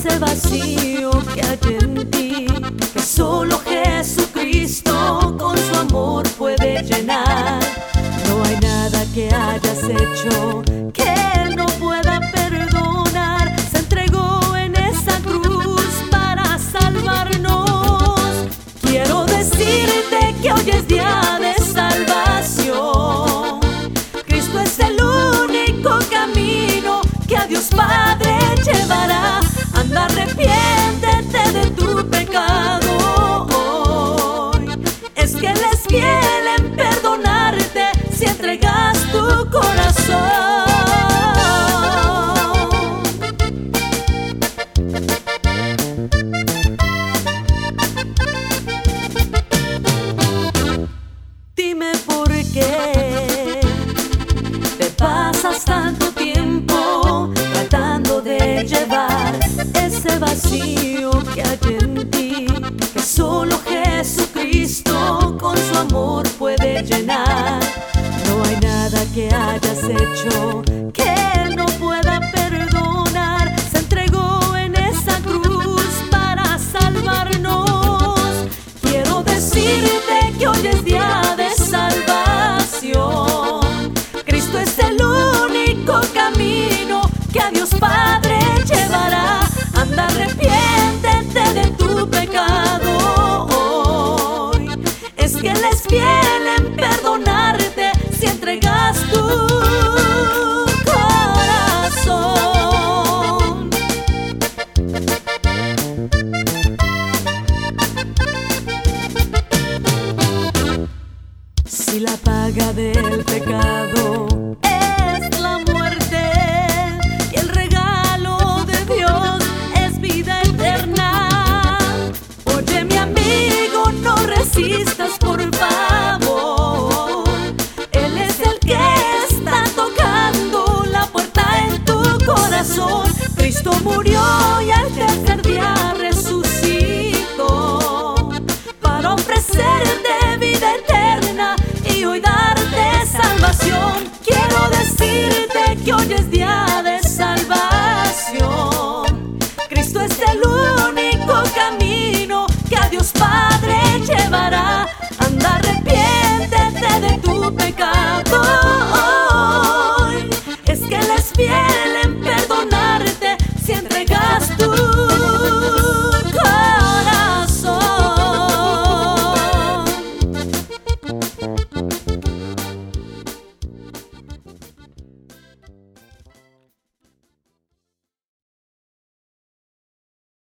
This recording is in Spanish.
ese vacío que hay en ti, que solo Jesucristo con su amor puede llenar. No hay nada que hayas hecho que Él no pueda perdonar. Se entregó en esa cruz para salvarnos. Quiero decirte que hoy es día de salvación. Cristo es el único camino que a Dios Padre llevará. Anda, arrepiéntete de tu pecado hoy. Es que Él es fiel en perdonarte si entregas tu corazón. Dime por qué te pasas tanto tiempo tratando de llevar ese vacío que hay en ti, que solo Jesucristo con su amor puede llenar. No hay nada que hayas hecho que Él no pueda perdonar. Se entregó en esa cruz para salvarnos. Quiero decirte que hoy es día de salvación. Cristo es el único camino que a Dios Padre llevará. Anda, arrepiéntete de tu pecado hoy. Es que Él es fiel en perdonarte si entregas tu corazón. Si la paga del pecado es la muerte y el regalo de Dios es vida eterna, oye mi amigo, no resistas por favor. Él es el que está tocando la puerta en tu corazón. Cristo murió y al tercer día resucitó para ofrecerte vida eterna y hoy darte salvación. Quiero decirte que hoy es día